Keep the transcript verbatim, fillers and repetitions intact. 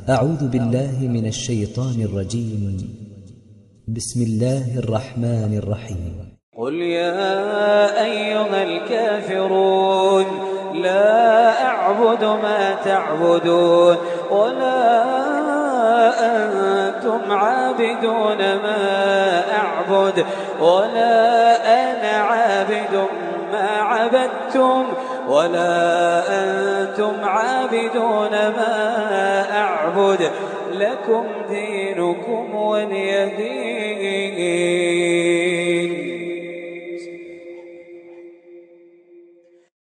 أعوذ بالله من الشيطان الرجيم. بسم الله الرحمن الرحيم. قل يا أيها الكافرون لا أعبد ما تعبدون ولا أنتم عابدون ما أعبد ولا أنا عابد ما عبدتم ولا أنتم عابدون ما أعبد لكم دينكم ولي دين.